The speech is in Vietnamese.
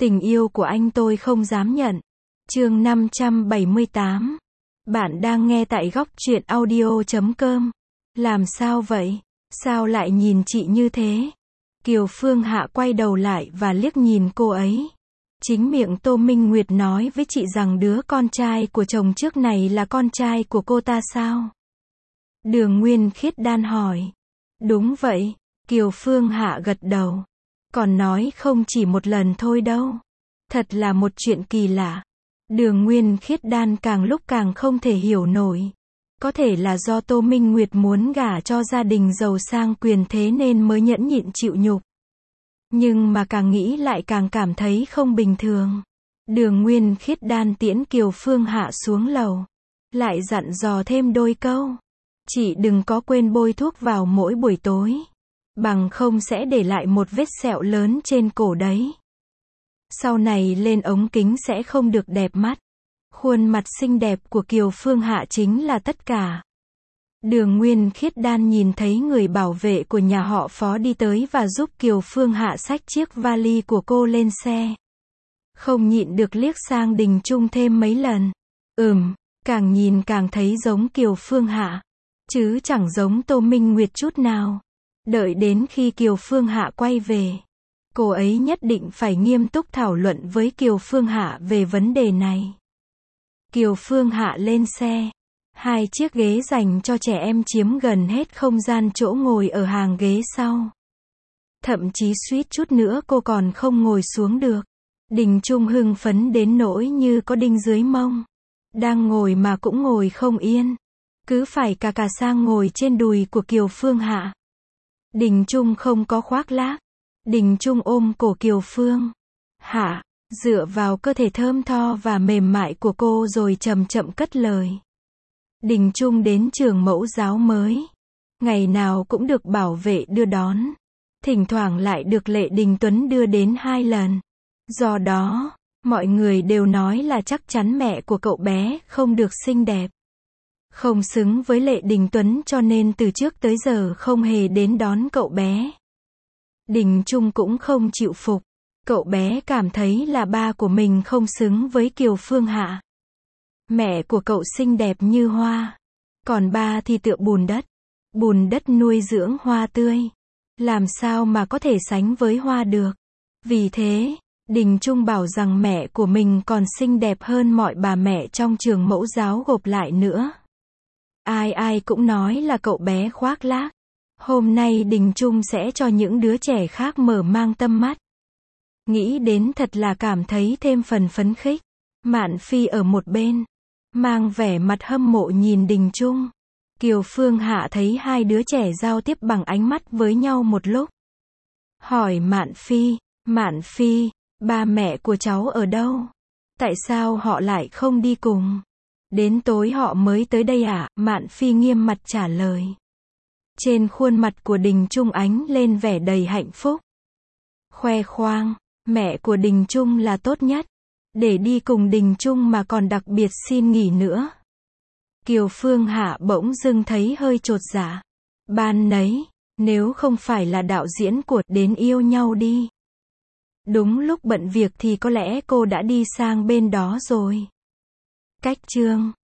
Tình yêu của anh tôi không dám nhận. Chương 578. Bạn đang nghe tại góc truyện audio.com. Làm sao vậy? Sao lại nhìn chị như thế? Kiều Phương Hạ quay đầu lại và liếc nhìn cô ấy. Chính miệng Tô Minh Nguyệt nói với chị rằng đứa con trai của chồng trước này là con trai của cô ta sao? Đường Nguyên Khiết đan hỏi. Đúng vậy, Kiều Phương Hạ gật đầu. Còn nói không chỉ một lần thôi đâu. Thật là một chuyện kỳ lạ. Đường Nguyên Khiết đan càng lúc càng không thể hiểu nổi. Có thể là do Tô Minh Nguyệt muốn gả cho gia đình giàu sang quyền thế nên mới nhẫn nhịn chịu nhục. Nhưng mà càng nghĩ lại càng cảm thấy không bình thường. Đường Nguyên Khiết đan tiễn Kiều Phương Hạ xuống lầu. Lại dặn dò thêm đôi câu. Chị đừng có quên bôi thuốc vào mỗi buổi tối. Bằng không sẽ để lại một vết sẹo lớn trên cổ đấy. Sau này lên ống kính sẽ không được đẹp mắt. Khuôn mặt xinh đẹp của Kiều Phương Hạ chính là tất cả. Đường Nguyên Khiết đan nhìn thấy người bảo vệ của nhà họ Phó đi tới và giúp Kiều Phương Hạ xách chiếc vali của cô lên xe. Không nhịn được liếc sang Đình Trung thêm mấy lần. Càng nhìn càng thấy giống Kiều Phương Hạ. Chứ chẳng giống Tô Minh Nguyệt chút nào. Đợi đến khi Kiều Phương Hạ quay về. Cô ấy nhất định phải nghiêm túc thảo luận với Kiều Phương Hạ về vấn đề này. Kiều Phương Hạ lên xe. 2 chiếc ghế dành cho trẻ em chiếm gần hết không gian chỗ ngồi ở hàng ghế sau. Thậm chí suýt chút nữa cô còn không ngồi xuống được. Đình Trung hưng phấn đến nỗi như có đinh dưới mông. Đang ngồi mà cũng ngồi không yên. Cứ phải cà sang ngồi trên đùi của Kiều Phương Hạ. Đình Trung không có khoác lác. Đình Trung ôm cổ Kiều Phương Hạ, dựa vào cơ thể thơm tho và mềm mại của cô rồi chậm chậm cất lời. Đình Trung đến trường mẫu giáo mới. Ngày nào cũng được bảo vệ đưa đón. Thỉnh thoảng lại được Lệ Đình Tuấn đưa đến 2 lần. Do đó, mọi người đều nói là chắc chắn mẹ của cậu bé không được xinh đẹp. Không xứng với Lệ Đình Tuấn cho nên từ trước tới giờ không hề đến đón cậu bé. Đình Trung cũng không chịu phục. Cậu bé cảm thấy là ba của mình không xứng với Kiều Phương Hạ. Mẹ của cậu xinh đẹp như hoa. Còn ba thì tựa bùn đất. Bùn đất nuôi dưỡng hoa tươi. Làm sao mà có thể sánh với hoa được. Vì thế, Đình Trung bảo rằng mẹ của mình còn xinh đẹp hơn mọi bà mẹ trong trường mẫu giáo gộp lại nữa. Ai cũng nói là cậu bé khoác lác. Hôm nay Đình Trung sẽ cho những đứa trẻ khác mở mang tâm mắt. Nghĩ đến thật là cảm thấy thêm phần phấn khích. Mạn Phi ở một bên, mang vẻ mặt hâm mộ nhìn Đình Trung. Kiều Phương Hạ thấy 2 đứa trẻ giao tiếp bằng ánh mắt với nhau một lúc. Hỏi Mạn Phi, ba mẹ của cháu ở đâu? Tại sao họ lại không đi cùng? Đến tối họ mới tới đây à? Mạn Phi nghiêm mặt trả lời. Trên khuôn mặt của Đình Trung ánh lên vẻ đầy hạnh phúc. Khoe khoang, mẹ của Đình Trung là tốt nhất. Để đi cùng Đình Trung mà còn đặc biệt xin nghỉ nữa. Kiều Phương Hạ bỗng dưng thấy hơi chột dạ. Ban nấy, nếu không phải là đạo diễn của Đến Yêu Nhau Đi. Đúng lúc bận việc thì có lẽ cô đã đi sang bên đó rồi. Cách chương